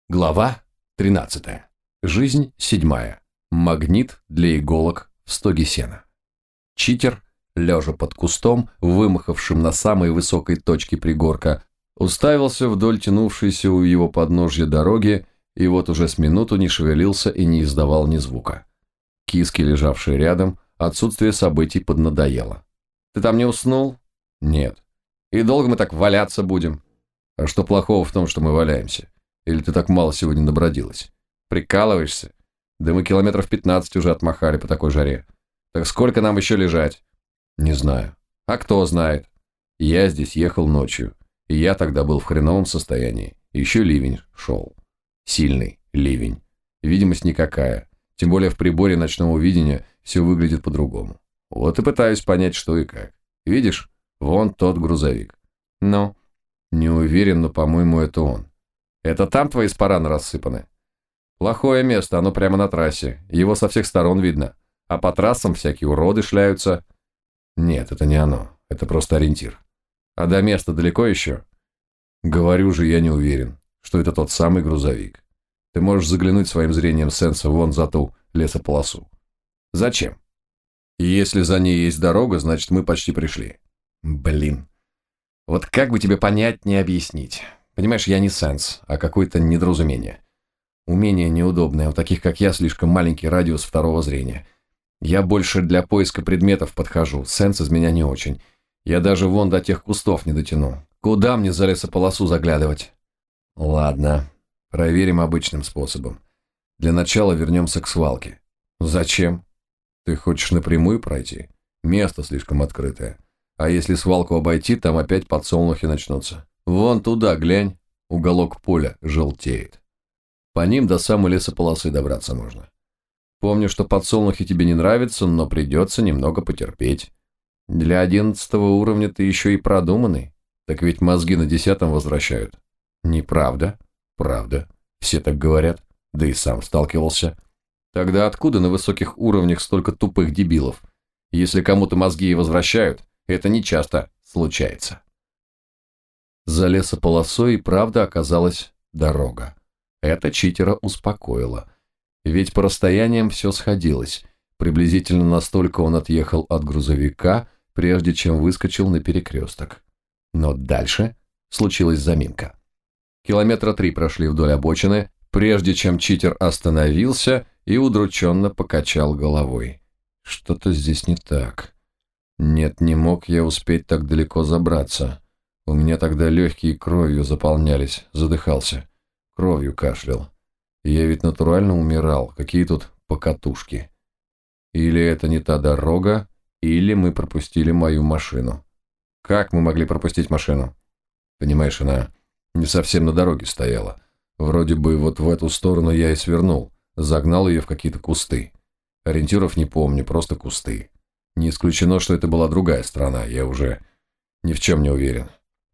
Глава 13. Жизнь 7. Магнит для иголок в стоге сена. Читер, лежа под кустом, вымахавшим на самой высокой точке пригорка, уставился вдоль тянувшейся у его подножья дороги и вот уже с минуту не шевелился и не издавал ни звука. Киске, лежавшей рядом, отсутствие событий поднадоело. «Ты там не уснул?» «Нет». «И долго мы так валяться будем?» «А что плохого в том, что мы валяемся? Или ты так мало сегодня набродилась?» «Прикалываешься? Да мы километров 15 уже отмахали по такой жаре. Так сколько нам еще лежать?» «Не знаю». «А кто знает?» «Я здесь ехал ночью, и я тогда был в хреновом состоянии. Еще ливень шел. Сильный ливень. Видимость никакая. Тем более в приборе ночного видения все выглядит по-другому. Вот и пытаюсь понять, что и как. Видишь, вон тот грузовик». «Ну?» «Не уверен, но, по-моему, это он». «Это там твои спараны рассыпаны?» «Плохое место, оно прямо на трассе. Его со всех сторон видно. А по трассам всякие уроды шляются». «Нет, это не оно. Это просто ориентир». «А до места далеко еще?» «Говорю же, я не уверен, что это тот самый грузовик. Ты можешь заглянуть своим зрением сенса вон за ту лесополосу». «Зачем?» «Если за ней есть дорога, значит, мы почти пришли». «Блин. Вот как бы тебе понять, не объяснить. Понимаешь, я не сенс, а какое-то недоразумение. Умение неудобное, у таких, как я, слишком маленький радиус второго зрения. Я больше для поиска предметов подхожу, сенс из меня не очень. Я даже вон до тех кустов не дотяну. Куда мне за лесополосу заглядывать?» «Ладно, проверим обычным способом. Для начала вернемся к свалке». «Зачем?» «Ты хочешь напрямую пройти? Место слишком открытое. А если свалку обойти, там опять подсолнухи начнутся. Вон туда глянь, уголок поля желтеет. По ним до самой лесополосы добраться можно. Помню, что подсолнухи тебе не нравятся, но придется немного потерпеть. Для 11 уровня ты еще и продуманный. Так ведь мозги на 10 возвращают». «Неправда». «Правда. Все так говорят. Да и сам сталкивался». «Тогда откуда на высоких уровнях столько тупых дебилов? Если кому-то мозги и возвращают, это не часто случается». За лесополосой и правда оказалась дорога. Это читера успокоило. Ведь по расстояниям все сходилось. Приблизительно настолько он отъехал от грузовика, прежде чем выскочил на перекресток. Но дальше случилась заминка. Километра 3 прошли вдоль обочины, прежде чем читер остановился и удрученно покачал головой. Что-то здесь не так. Нет, не мог я успеть так далеко забраться. У меня тогда легкие кровью заполнялись, задыхался. Кровью кашлял. Я ведь натурально умирал. Какие тут покатушки. Или это не та дорога, или мы пропустили мою машину. Как мы могли пропустить машину? Понимаешь, она не совсем на дороге стояла. Вроде бы вот в эту сторону я и свернул. Загнал ее в какие-то кусты. Ориентиров не помню, просто кусты. Не исключено, что это была другая страна. Я уже ни в чем не уверен.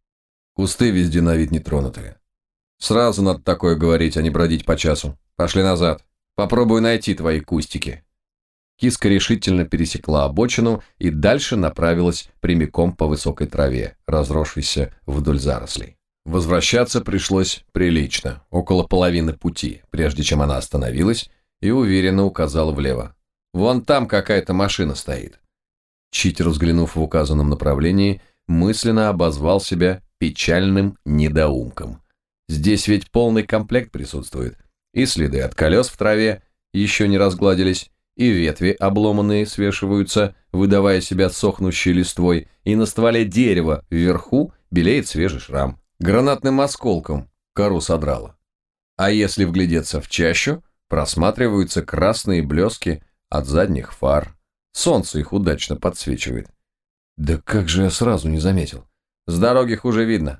Кусты везде на вид нетронутые. Сразу надо такое говорить, а не бродить по часу. Пошли назад. Попробую найти твои кустики. Киска решительно пересекла обочину и дальше направилась прямиком по высокой траве, разросшейся вдоль зарослей. Возвращаться пришлось прилично, около половины пути, прежде чем она остановилась и уверенно указала влево. «Вон там какая-то машина стоит». Читер, взглянув в указанном направлении, мысленно обозвал себя печальным недоумком. Здесь ведь полный комплект присутствует. И следы от колес в траве еще не разгладились, и ветви обломанные свешиваются, выдавая себя сохнущей листвой, и на стволе дерева вверху белеет свежий шрам. Гранатным осколком кору содрало. А если вглядеться в чащу, просматриваются красные блески от задних фар. Солнце их удачно подсвечивает. Да как же я сразу не заметил? С дороги хуже видно.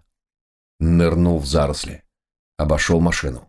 Нырнул в заросли. Обошел машину.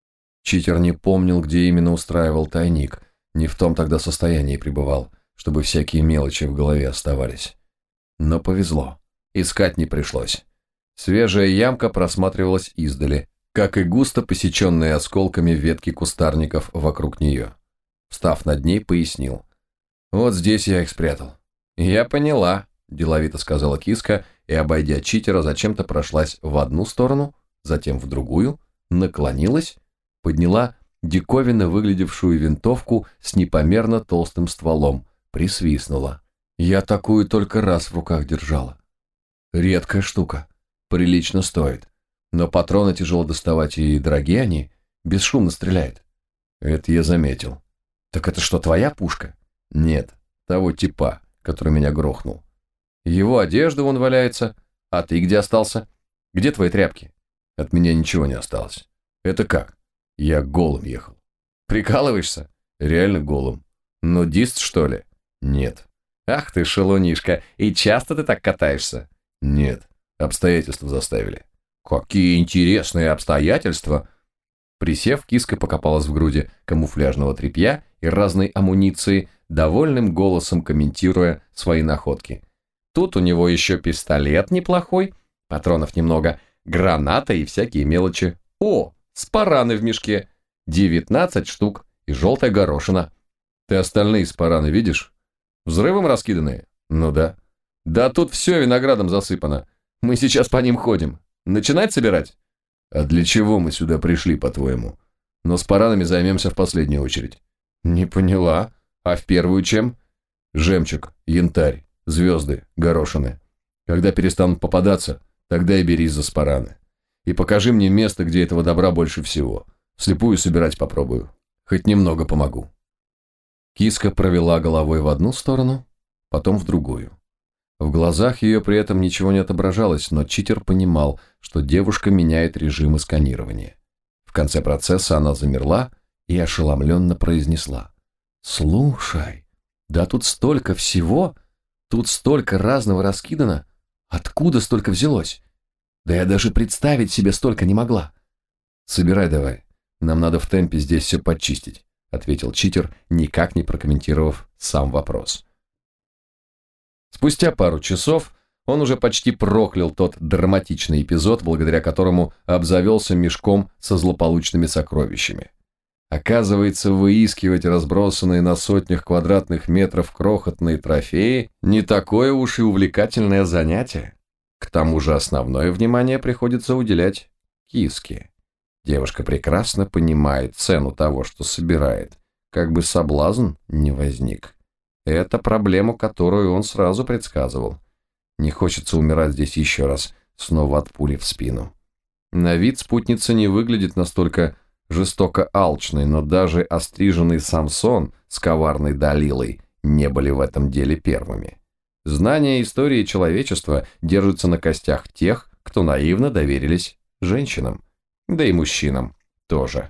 Читер не помнил, где именно устраивал тайник. Не в том тогда состоянии пребывал, чтобы всякие мелочи в голове оставались. Но повезло. Искать не пришлось. Свежая ямка просматривалась издали, как и густо посеченные осколками ветки кустарников вокруг нее. Встав над ней, пояснил. «Вот здесь я их спрятал». «Я поняла», – деловито сказала киска, и, обойдя читера, зачем-то прошлась в одну сторону, затем в другую, наклонилась подняла диковинно выглядевшую винтовку с непомерно толстым стволом, присвистнула. Я такую только раз в руках держала. Редкая штука, прилично стоит, но патроны тяжело доставать и дорогие они, бесшумно стреляет. Это я заметил. Так это что, твоя пушка? Нет, того типа, который меня грохнул. Его одежда вон валяется, а ты где остался? Где твои тряпки? От меня ничего не осталось. Это как? Я голым ехал. Прикалываешься? Реально голым. Нудист, что ли? Нет. Ах ты, шалунишка, и часто ты так катаешься? Нет, обстоятельства заставили. Какие интересные обстоятельства! Присев, киска покопалась в груди камуфляжного тряпья и разной амуниции, довольным голосом комментируя свои находки. Тут у него еще пистолет неплохой, патронов немного, граната и всякие мелочи. О, спараны в мешке, 19 штук и желтая горошина. Ты остальные спараны видишь? Взрывом раскиданные? Ну да. Да тут все виноградом засыпано. Мы сейчас по ним ходим. Начинать собирать? А для чего мы сюда пришли, по-твоему? Но с паранами займемся в последнюю очередь. Не поняла. А в первую чем? Жемчуг, янтарь, звезды, горошины. Когда перестанут попадаться, тогда и берись за спараны. И покажи мне место, где этого добра больше всего. Вслепую собирать попробую. Хоть немного помогу. Киска провела головой в одну сторону, потом в другую. В глазах ее при этом ничего не отображалось, но читер понимал, что девушка меняет режимы сканирования. В конце процесса она замерла и ошеломленно произнесла. «Слушай, да тут столько всего, тут столько разного раскидано. Откуда столько взялось? Да я даже представить себе столько не могла». «Собирай давай, нам надо в темпе здесь все подчистить», ответил читер, никак не прокомментировав сам вопрос. Спустя пару часов он уже почти проклял тот драматичный эпизод, благодаря которому обзавелся мешком со злополучными сокровищами. Оказывается, выискивать разбросанные на сотнях квадратных метров крохотные трофеи не такое уж и увлекательное занятие. К тому же основное внимание приходится уделять киске. Девушка прекрасно понимает цену того, что собирает, как бы соблазн не возник. Это проблему, которую он сразу предсказывал. Не хочется умирать здесь еще раз, снова от пули в спину. На вид спутница не выглядит настолько жестоко алчной, но даже остриженный Самсон с коварной Далилой не были в этом деле первыми. Знания истории человечества держатся на костях тех, кто наивно доверились женщинам. Да и мужчинам тоже.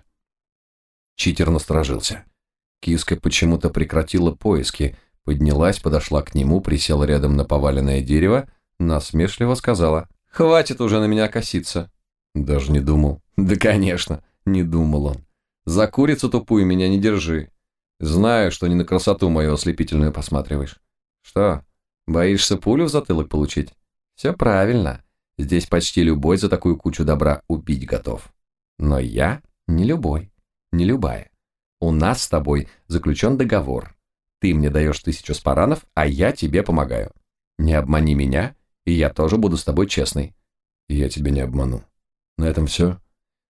Читер насторожился. Киска почему-то прекратила поиски, поднялась, подошла к нему, присела рядом на поваленное дерево, насмешливо сказала: «Хватит уже на меня коситься». Даже не думал. Да, конечно, не думал он. За курицу тупую меня не держи. Знаю, что не на красоту мою ослепительную посматриваешь. Что, боишься пулю в затылок получить? Все правильно. Здесь почти любой за такую кучу добра убить готов. Но я не любой, не любая. У нас с тобой заключен договор. Ты мне даешь 1000 спаранов, а я тебе помогаю. Не обмани меня, и я тоже буду с тобой честный. Я тебя не обману. На этом все.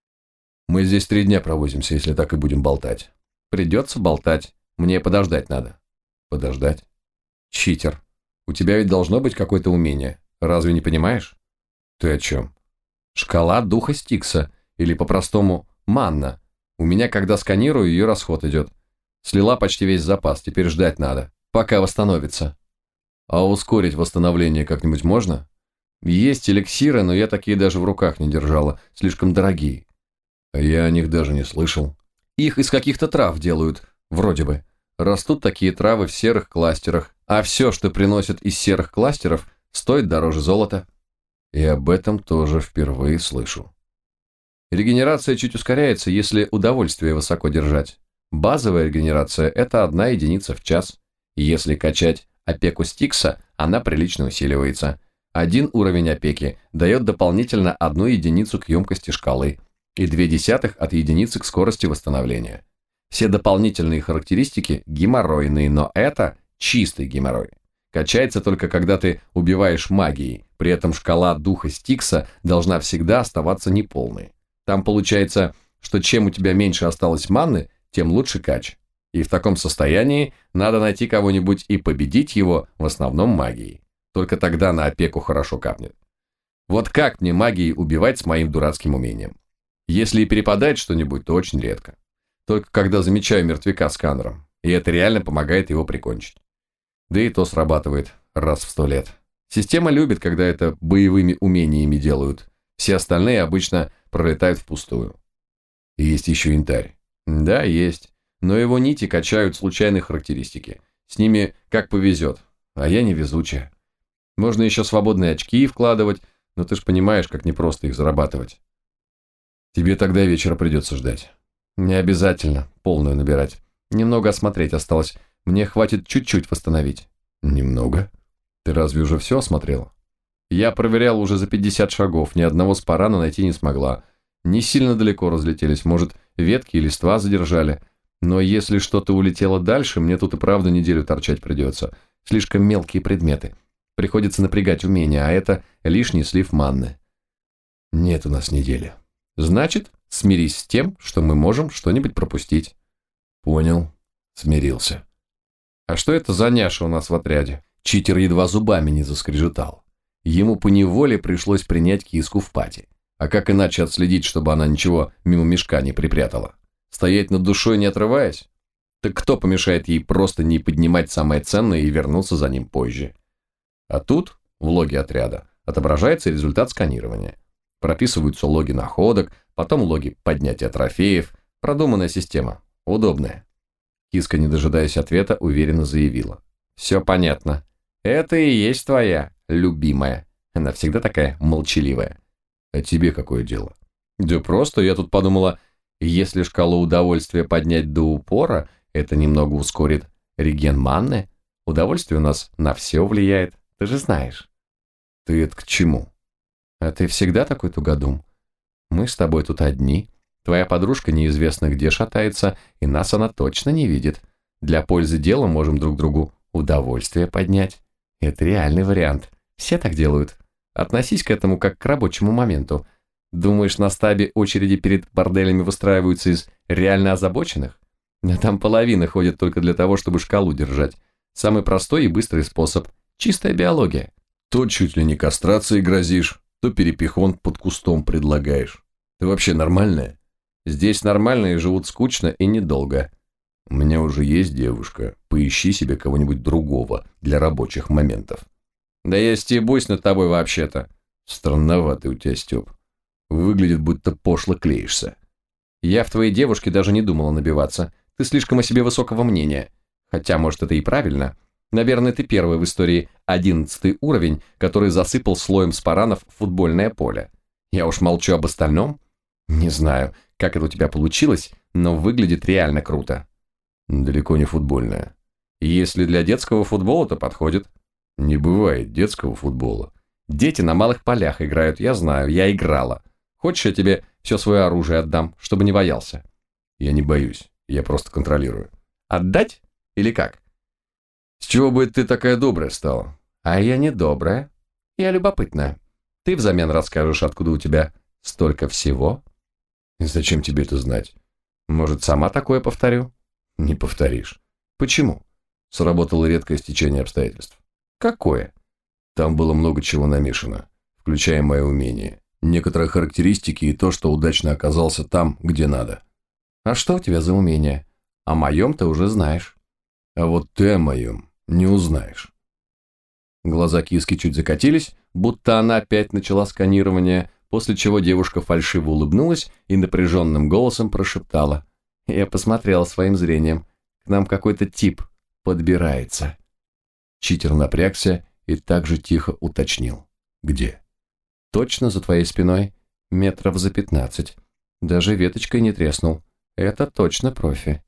Мы здесь 3 дня провозимся, если так и будем болтать. Придется болтать. Мне подождать надо. Подождать? Читер. У тебя ведь должно быть какое-то умение. Разве не понимаешь? Ты о чем? Шкала духа Стикса, или по-простому манна. У меня, когда сканирую, ее расход идет. Слила почти весь запас, теперь ждать надо, пока восстановится. А ускорить восстановление как-нибудь можно? Есть эликсиры, но я такие даже в руках не держала, слишком дорогие. А я о них даже не слышал. Их из каких-то трав делают, вроде бы. Растут такие травы в серых кластерах, а все, что приносят из серых кластеров, стоит дороже золота. И об этом тоже впервые слышу. Регенерация чуть ускоряется, если удовольствие высоко держать. Базовая регенерация – это 1 единица в час. Если качать опеку Стикса, она прилично усиливается. 1 уровень опеки дает дополнительно 1 единицу к емкости шкалы и 0,2 от единицы к скорости восстановления. Все дополнительные характеристики геморройные, но это чистый геморрой. Качается только когда ты убиваешь магией, при этом шкала духа Стикса должна всегда оставаться неполной. Там получается что чем у тебя меньше осталось маны, тем лучше кач. И в таком состоянии надо найти кого-нибудь и победить его, в основном магией. Только тогда на опеку хорошо капнет. Вот как мне магией убивать с моим дурацким умением? Если и перепадает что-нибудь, то очень редко. Только когда замечаю мертвяка сканером, и это реально помогает его прикончить. Да и то срабатывает раз в 100 лет. Система любит, когда это боевыми умениями делают. Все остальные обычно пролетают впустую. И есть еще янтарь. Да, есть. Но его нити качают случайные характеристики. С ними как повезет. А я невезучая. Можно еще свободные очки вкладывать, но ты ж понимаешь, как непросто их зарабатывать. Тебе тогда вечера придется ждать. Не обязательно полную набирать. Немного осмотреть осталось. Мне хватит чуть-чуть восстановить. Немного? Ты разве уже все осмотрела? Я проверял уже за 50 шагов, ни одного спарана найти не смогла. Не сильно далеко разлетелись, может, ветки и листва задержали. Но если что-то улетело дальше, мне тут и правда неделю торчать придется. Слишком мелкие предметы. Приходится напрягать умения, а это лишний слив манны. Нет у нас недели. Значит, смирись с тем, что мы можем что-нибудь пропустить. Понял. Смирился. А что это за няша у нас в отряде? Читер едва зубами не заскрежетал. Ему поневоле пришлось принять киску в пати. А как иначе отследить, чтобы она ничего мимо мешка не припрятала? Стоять над душой, не отрываясь? Так кто помешает ей просто не поднимать самое ценное и вернуться за ним позже? А тут, в логе отряда, отображается результат сканирования. Прописываются логи находок, потом логи поднятия трофеев. Продуманная система. Удобная. Киска, не дожидаясь ответа, уверенно заявила. Все понятно. Это и есть твоя любимая. Она всегда такая молчаливая. А тебе какое дело? Да просто я тут подумала, если шкалу удовольствия поднять до упора, это немного ускорит реген манны. Удовольствие у нас на все влияет, ты же знаешь. Ты это к чему? А ты всегда такой тугодум. Мы с тобой тут одни. Твоя подружка неизвестно где шатается, и нас она точно не видит. Для пользы дела можем друг другу удовольствие поднять. Это реальный вариант. Все так делают. Относись к этому как к рабочему моменту. Думаешь, на стабе очереди перед борделями выстраиваются из реально озабоченных? Да там половина ходит только для того, чтобы шкалу держать. Самый простой и быстрый способ. Чистая биология. То чуть ли не кастрацией грозишь, то перепихон под кустом предлагаешь. Ты вообще нормальная? Здесь нормальные живут скучно и недолго. У меня уже есть девушка. Поищи себе кого-нибудь другого для рабочих моментов. Да я стебусь над тобой вообще-то. Странноватый у тебя стеб. Выглядит, будто пошло клеишься. Я в твоей девушке даже не думала набиваться. Ты слишком о себе высокого мнения. Хотя, может, это и правильно. Наверное, ты первый в истории 11-й уровень, который засыпал слоем спаранов футбольное поле. Я уж молчу об остальном. Не знаю, как это у тебя получилось, но выглядит реально круто. Далеко не футбольное. Если для детского футбола, то подходит. Не бывает детского футбола. Дети на малых полях играют, я знаю, я играла. Хочешь, я тебе все свое оружие отдам, чтобы не боялся? Я не боюсь, я просто контролирую. Отдать? Или как? С чего бы ты такая добрая стала? А я не добрая. Я любопытная. Ты взамен расскажешь, откуда у тебя столько всего? И зачем тебе это знать? Может, сама такое повторю? Не повторишь. Почему? Сработало редкое стечение обстоятельств. Какое? Там было много чего намешано, включая мое умение. Некоторые характеристики и то, что удачно оказался там, где надо. А что у тебя за умение? О моем ты уже знаешь. А вот ты о моем не узнаешь. Глаза киски чуть закатились, будто она опять начала сканирование, после чего девушка фальшиво улыбнулась и напряженным голосом прошептала. Я посмотрела своим зрением. К нам какой-то тип подбирается. Читер напрягся и также тихо уточнил. Где? Точно за твоей спиной, метров за 15. Даже веточкой не треснул. Это точно профи.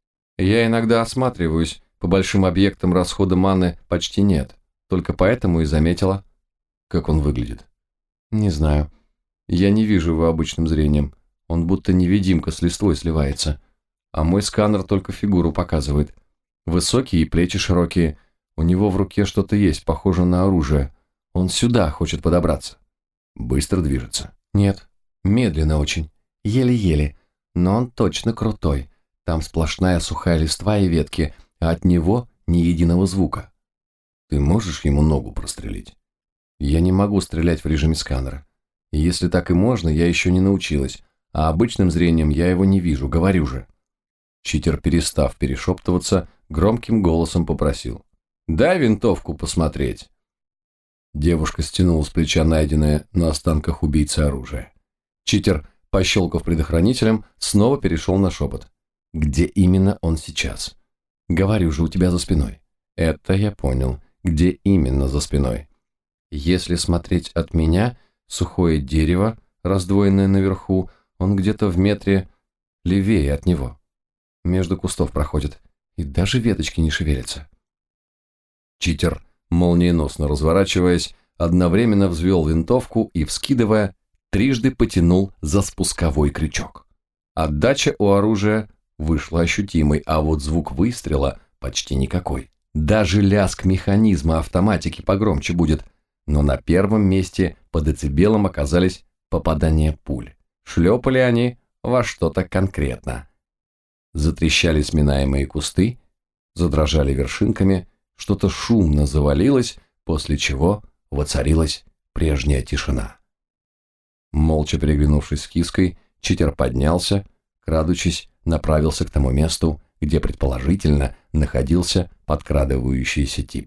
Я иногда осматриваюсь, по большим объектам расхода маны почти нет. Только поэтому и заметила. Как он выглядит? Не знаю. Я не вижу его обычным зрением. Он будто невидимка с листвой сливается. А мой сканер только фигуру показывает. Высокий и плечи широкие. У него в руке что-то есть, похоже на оружие. Он сюда хочет подобраться. Быстро движется? Нет, медленно очень. Еле-еле. Но он точно крутой. Там сплошная сухая листва и ветки, а от него ни единого звука. Ты можешь ему ногу прострелить? Я не могу стрелять в режиме сканера. И если так и можно, я еще не научилась, а обычным зрением я его не вижу, говорю же. Читер, перестав перешептываться, громким голосом попросил: «Дай винтовку посмотреть». Девушка стянула с плеча найденное на останках убийцы оружие. Читер, пощелкав предохранителем, снова перешел на шепот. «Где именно он сейчас?» «Говорю же, у тебя за спиной». «Это я понял. Где именно за спиной?» «Если смотреть от меня, сухое дерево, раздвоенное наверху, он где-то в метре левее от него. Между кустов проходит, и даже веточки не шевелятся». Читер, молниеносно разворачиваясь, одновременно взвел винтовку и, вскидывая, трижды потянул за спусковой крючок. Отдача у оружия вышла ощутимой, а вот звук выстрела почти никакой. Даже лязг механизма автоматики погромче будет, но на первом месте по децибелам оказались попадания пуль. Шлепали они во что-то конкретно. Затрещали сминаемые кусты, задрожали вершинками, что-то шумно завалилось, после чего воцарилась прежняя тишина. Молча переглянувшись с киской, Читер поднялся, крадучись, направился к тому месту, где предположительно находился подкрадывающийся тип.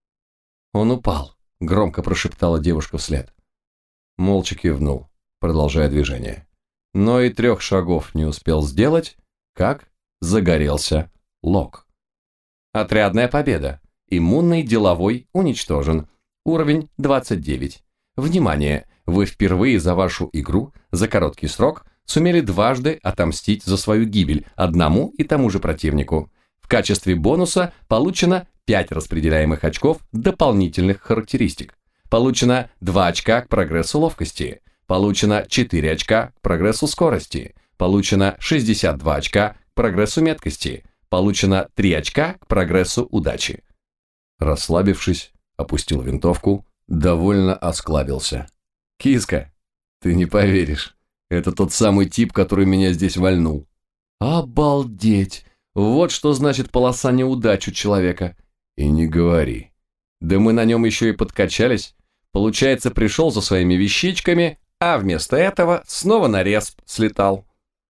«Он упал», — громко прошептала девушка вслед. Молча кивнул, продолжая движение. Но и 3 шагов не успел сделать, как загорелся лог. Отрядная победа. Иммунный деловой уничтожен. Уровень 29. Внимание! Вы впервые за вашу игру за короткий срок сумели дважды отомстить за свою гибель одному и тому же противнику. В качестве бонуса получено 5 распределяемых очков дополнительных характеристик. Получено 2 очка к прогрессу ловкости. Получено 4 очка к прогрессу скорости. Получено 62 очка к прогрессу меткости. Получено 3 очка к прогрессу удачи. Расслабившись, опустил винтовку, довольно осклабился. «Киска, ты не поверишь, это тот самый тип, который меня здесь вальнул». «Обалдеть! Вот что значит полоса неудач у человека». «И не говори. Да мы на нем еще и подкачались. Получается, пришел за своими вещичками, а вместо этого снова на респ слетал».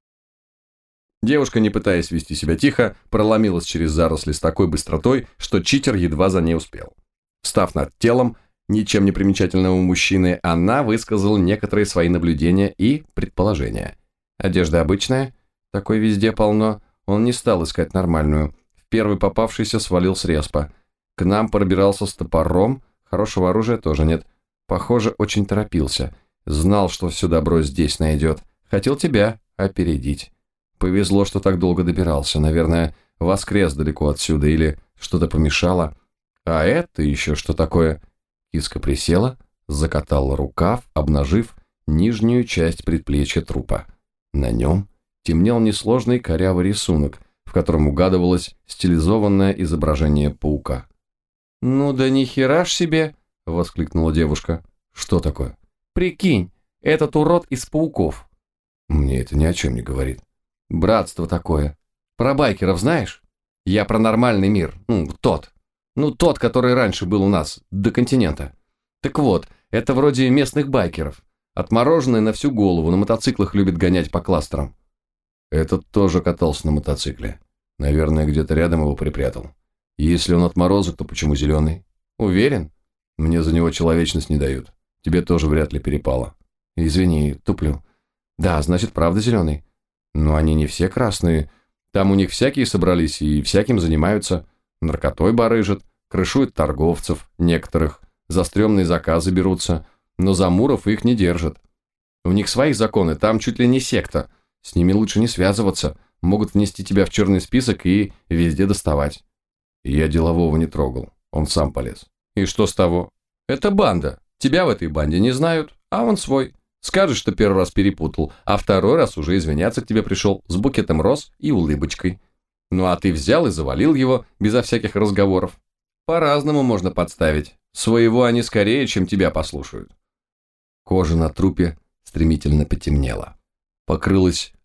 Девушка, не пытаясь вести себя тихо, проломилась через заросли с такой быстротой, что Читер едва за ней успел. Встав над телом ничем не примечательного мужчины, она высказала некоторые свои наблюдения и предположения. Одежда обычная, такой везде полно, он не стал искать нормальную. В первый попавшийся свалил с респа. К нам пробирался с топором, хорошего оружия тоже нет. Похоже, очень торопился. Знал, что все добро здесь найдет. Хотел тебя опередить. Повезло, что так долго добирался. Наверное, воскрес далеко отсюда или что-то помешало. А это еще что такое? Киска присела, закатала рукав, обнажив нижнюю часть предплечья трупа. На нем темнел несложный корявый рисунок, в котором угадывалось стилизованное изображение паука. «Ну да нихера ж себе!» — воскликнула девушка. «Что такое?» «Прикинь, этот урод из пауков». «Мне это ни о чем не говорит». «Братство такое. Про байкеров знаешь? Я про нормальный мир. Тот, который раньше был у нас, до континента. Так вот, это вроде местных байкеров. Отмороженные на всю голову, на мотоциклах любят гонять по кластерам». «Этот тоже катался на мотоцикле. Наверное, где-то рядом его припрятал. Если он отморозок, то почему зеленый?» «Уверен?» «Мне за него человечность не дают. Тебе тоже вряд ли перепало». «Извини, туплю». «Да, значит, правда зеленый». «Но они не все красные. Там у них всякие собрались и всяким занимаются. Наркотой барыжат, крышуют торговцев, некоторых, за стрёмные заказы берутся, но за муров их не держат. У них свои законы, там чуть ли не секта. С ними лучше не связываться, могут внести тебя в черный список и везде доставать». «Я делового не трогал, он сам полез». «И что с того? Это банда. Тебя в этой банде не знают, а он свой. Скажешь, что первый раз перепутал, а второй раз уже извиняться к тебе пришел с букетом роз и улыбочкой. Ну а ты взял и завалил его безо всяких разговоров. По-разному можно подставить. Своего они скорее, чем тебя послушают». Кожа на трупе стремительно потемнела. Покрылась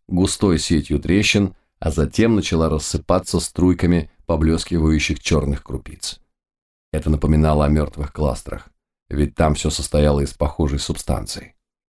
густой сетью трещин, а затем начала рассыпаться струйками поблескивающих черных крупиц. Это напоминало о мертвых кластерах, ведь там все состояло из похожей субстанции.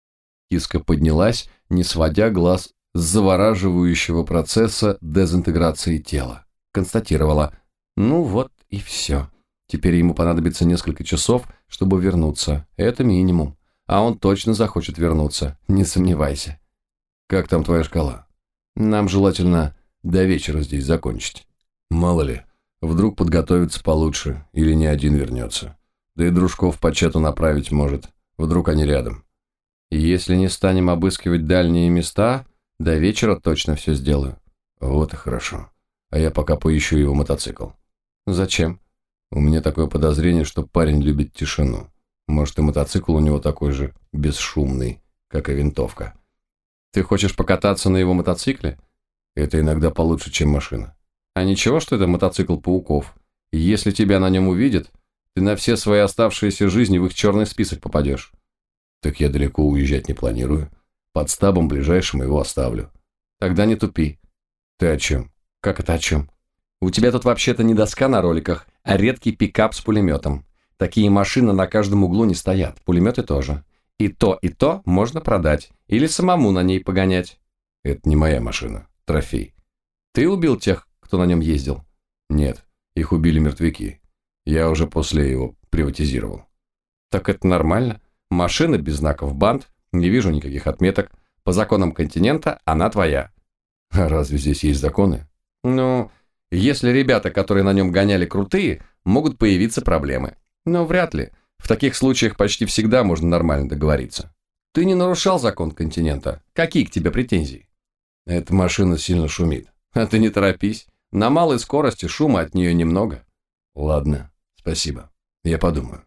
Киска поднялась, не сводя глаз с завораживающего процесса дезинтеграции тела. Констатировала: ну вот и все. Теперь ему понадобится несколько часов, чтобы вернуться. Это минимум. А он точно захочет вернуться, не сомневайся. Как там твоя шкала? Нам желательно до вечера здесь закончить. Мало ли, вдруг подготовиться получше, или ни один вернется. Да и дружков по чату направить может, вдруг они рядом. И если не станем обыскивать дальние места, до вечера точно все сделаю. Вот и хорошо. А я пока поищу его мотоцикл. Зачем? У меня такое подозрение, что парень любит тишину. Может, и мотоцикл у него такой же бесшумный, как и винтовка. Ты хочешь покататься на его мотоцикле? Это иногда получше, чем машина. А ничего, что это мотоцикл пауков. И если тебя на нем увидят, ты на все свои оставшиеся жизни в их черный список попадешь. Так я далеко уезжать не планирую. Под стабом ближайшим его оставлю. Тогда не тупи. Ты о чем? Как это о чем? У тебя тут вообще-то не доска на роликах, а редкий пикап с пулеметом. Такие машины на каждом углу не стоят, пулеметы тоже. И то можно продать, или самому на ней погонять. Это не моя машина, трофей. Ты убил тех, кто на нем ездил? Нет, их убили мертвяки. Я уже после его приватизировал. Так это нормально. Машина без знаков банд, не вижу никаких отметок. По законам континента она твоя. А разве здесь есть законы? Ну, если ребята, которые на нем гоняли, крутые, могут появиться проблемы. Но вряд ли. В таких случаях почти всегда можно нормально договориться. Ты не нарушал закон континента. Какие к тебе претензии? Эта машина сильно шумит. А ты не торопись. На малой скорости шума от нее немного. Ладно, спасибо. Я подумаю.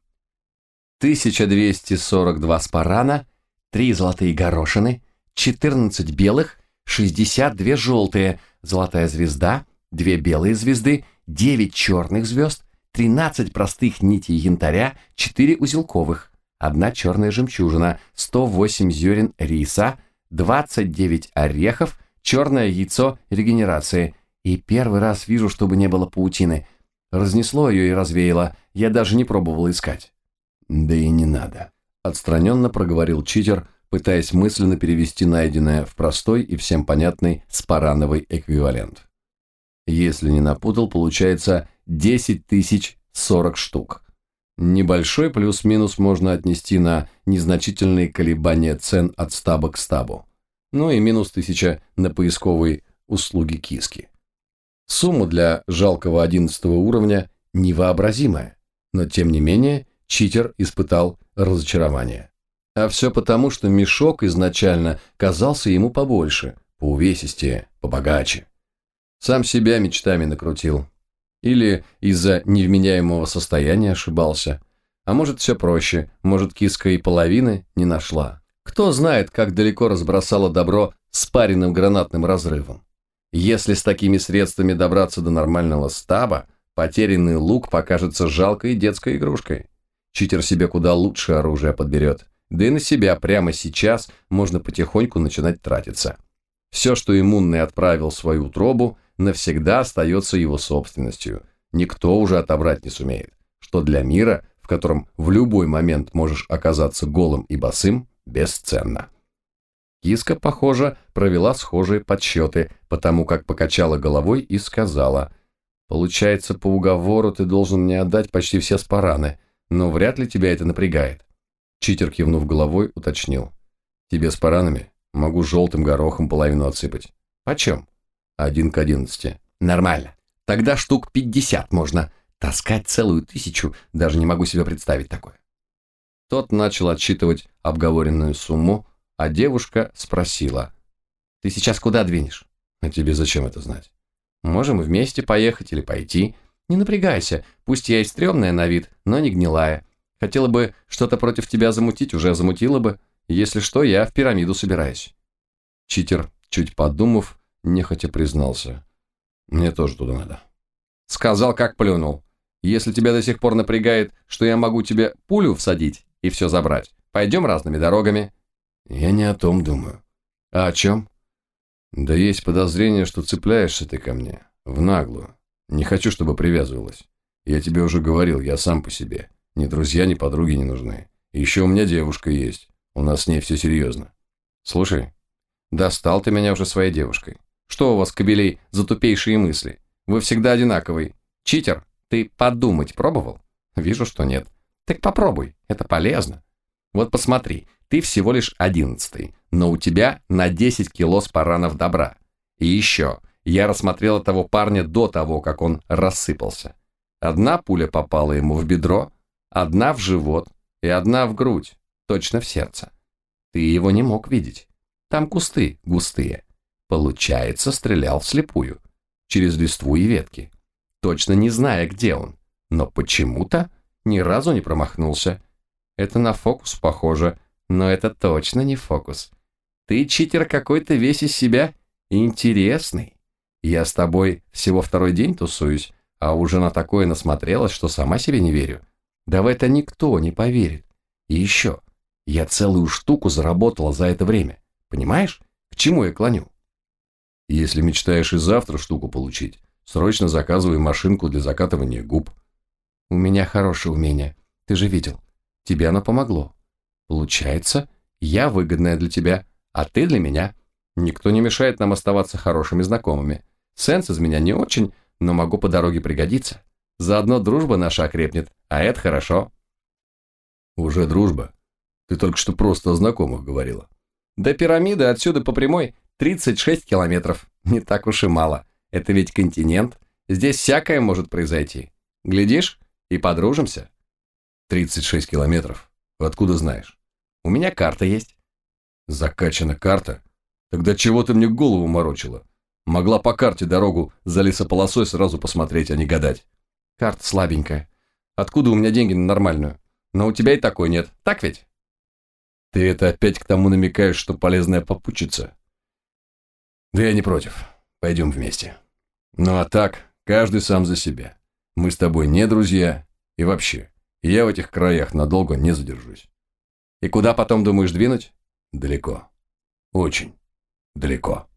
1242 спарана, 3 золотые горошины, 14 белых, 62 желтые, золотая звезда, 2 белые звезды, 9 черных звезд, 13 простых нитей янтаря, 4 узелковых, 1 черная жемчужина, 108 зерен риса, 29 орехов, черное яйцо регенерации. И первый раз вижу, чтобы не было паутины. Разнесло ее и развеяло, я даже не пробовал искать. Да и не надо. Отстраненно проговорил читер, пытаясь мысленно перевести найденное в простой и всем понятный спарановый эквивалент. Если не напутал, получается 10 040 штук. Небольшой плюс-минус можно отнести на незначительные колебания цен от стаба к стабу. Ну и минус 1000 на поисковые услуги киски. Сумма для жалкого 11 уровня невообразимая, но тем не менее читер испытал разочарование. А все потому, что мешок изначально казался ему побольше, поувесистее, побогаче. Сам себя мечтами накрутил. Или из-за невменяемого состояния ошибался. А может, все проще, может, киска и половины не нашла. Кто знает, как далеко разбросало добро спаренным гранатным разрывом. Если с такими средствами добраться до нормального стаба, потерянный лук покажется жалкой детской игрушкой. Читер себе куда лучше оружие подберет. Да и на себя прямо сейчас можно потихоньку начинать тратиться. Все, что иммунный отправил в свою утробу, навсегда остается его собственностью. Никто уже отобрать не сумеет. Что для мира, в котором в любой момент можешь оказаться голым и босым, бесценно. Киска, похоже, провела схожие подсчеты, потому как покачала головой и сказала: «Получается, по уговору ты должен мне отдать почти все спараны, но вряд ли тебя это напрягает». Читер, кивнув головой, уточнил: «Тебе с паранами? Могу желтым горохом половину отсыпать». «Почем?» 1 к 11. «Нормально. Тогда штук 50 можно. Таскать целую 1000, даже не могу себе представить такое». Тот начал отсчитывать обговоренную сумму, а девушка спросила: «Ты сейчас куда двинешь?» «А тебе зачем это знать?» «Можем вместе поехать или пойти. Не напрягайся, пусть я и стрёмная на вид, но не гнилая. Хотела бы что-то против тебя замутить, уже замутила бы. Если что, я в пирамиду собираюсь». Читер, чуть подумав, нехотя признался: «Мне тоже туда надо». Сказал, как плюнул: «Если тебя до сих пор напрягает, что я могу тебе пулю всадить и все забрать, пойдем разными дорогами». «Я не о том думаю». «А о чем?» Да есть подозрение, что цепляешься ты ко мне. В наглую. Не хочу, чтобы привязывалась. Я тебе уже говорил, я сам по себе. Ни друзья, ни подруги не нужны. И еще у меня девушка есть. У нас с ней все серьезно. Слушай, достал ты меня уже своей девушкой. Что у вас, кобелей, за тупейшие мысли? Вы всегда одинаковый. Читер, ты подумать пробовал? Вижу, что нет. Так попробуй, это полезно. Вот посмотри, ты всего лишь 11-й, но у тебя на 10 кило спаранов добра. И еще, я рассмотрел того парня до того, как он рассыпался. Одна пуля попала ему в бедро, одна в живот и одна в грудь, точно в сердце. Ты его не мог видеть. Там кусты густые. Получается, стрелял вслепую, через листву и ветки, точно не зная, где он. Но почему-то ни разу не промахнулся. Это на фокус похоже, но это точно не фокус. Ты, читер, какой-то весь из себя интересный. Я с тобой всего второй день тусуюсь, а уже на такое насмотрелась, что сама себе не верю. Да в это никто не поверит. И еще, я целую штуку заработала за это время. Понимаешь, к чему я клоню? Если мечтаешь и завтра штуку получить, срочно заказывай машинку для закатывания губ. У меня хорошее умение, ты же видел. Тебе оно помогло. Получается, я выгодная для тебя, а ты для меня. Никто не мешает нам оставаться хорошими знакомыми. Сенс из меня не очень, но могу по дороге пригодиться. Заодно дружба наша окрепнет, а это хорошо. Уже дружба? Ты только что просто о знакомых говорила. До пирамиды отсюда по прямой 36 километров. Не так уж и мало. Это ведь континент. Здесь всякое может произойти. Глядишь, и подружимся. 36 километров? Откуда знаешь? У меня карта есть. Закачана карта? Тогда чего ты мне голову морочила? Могла по карте дорогу за лесополосой сразу посмотреть, а не гадать. Карта слабенькая. Откуда у меня деньги на нормальную? Но у тебя и такой нет, так ведь? Ты это опять к тому намекаешь, что полезная попутчица? Да я не против. Пойдем вместе. Ну а так, каждый сам за себя. Мы с тобой не друзья. И вообще, я в этих краях надолго не задержусь. И куда потом думаешь двинуть? Далеко. Очень далеко.